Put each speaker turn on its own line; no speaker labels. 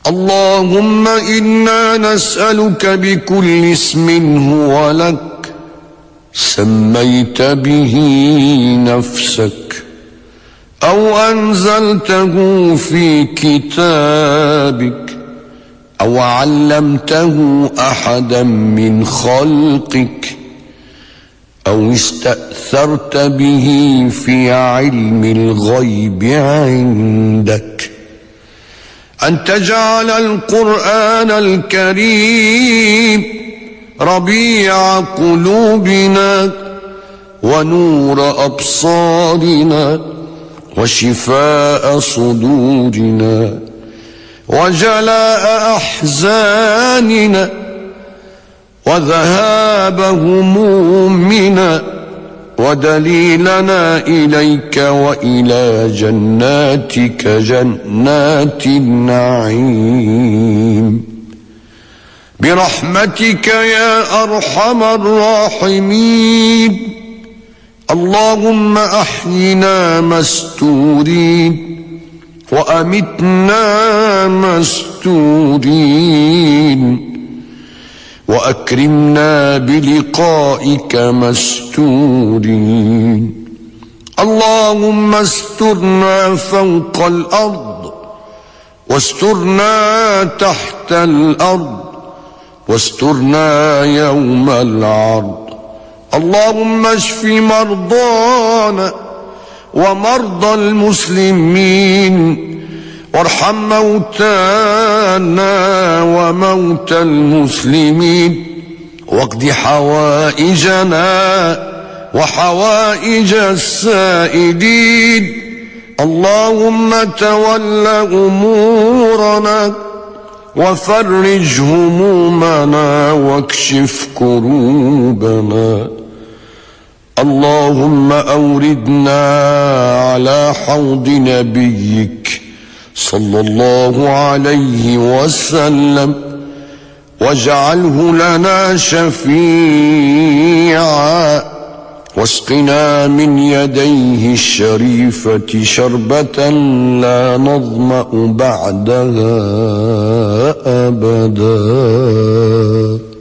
اللهم إنا نسألك بكل اسم هو لك سميت به نفسك أو أنزلته في كتابك أو علمته أحدا من خلقك أو استأثرت به في علم الغيب عندك أن تجعل القرآن الكريم ربيع قلوبنا ونور أبصارنا وشفاء صدورنا وجلاء أحزاننا وذهاب همومنا ودليلنا إليك وإلى جناتك جنات النعيم برحمتك يا أرحم الراحمين. اللهم أحينا مستورين وأمتنا مستورين وأكرمنا بلقائك مستورين. اللهم استرنا فوق الأرض واسترنا تحت الأرض واسترنا يوم العرض. اللهم اشف مرضانا ومرضى المسلمين وارحم موتانا وموتى المسلمين واقض حوائجنا وحوائج السائلين. اللهم تول أمورنا وفرج همومنا واكشف كروبنا. اللهم أوردنا على حوض نبيك صلى الله عليه وسلم واجعله لنا شفيعا واسقنا من يديه الشريفة شربة لا نظمأ بعدها أبدا.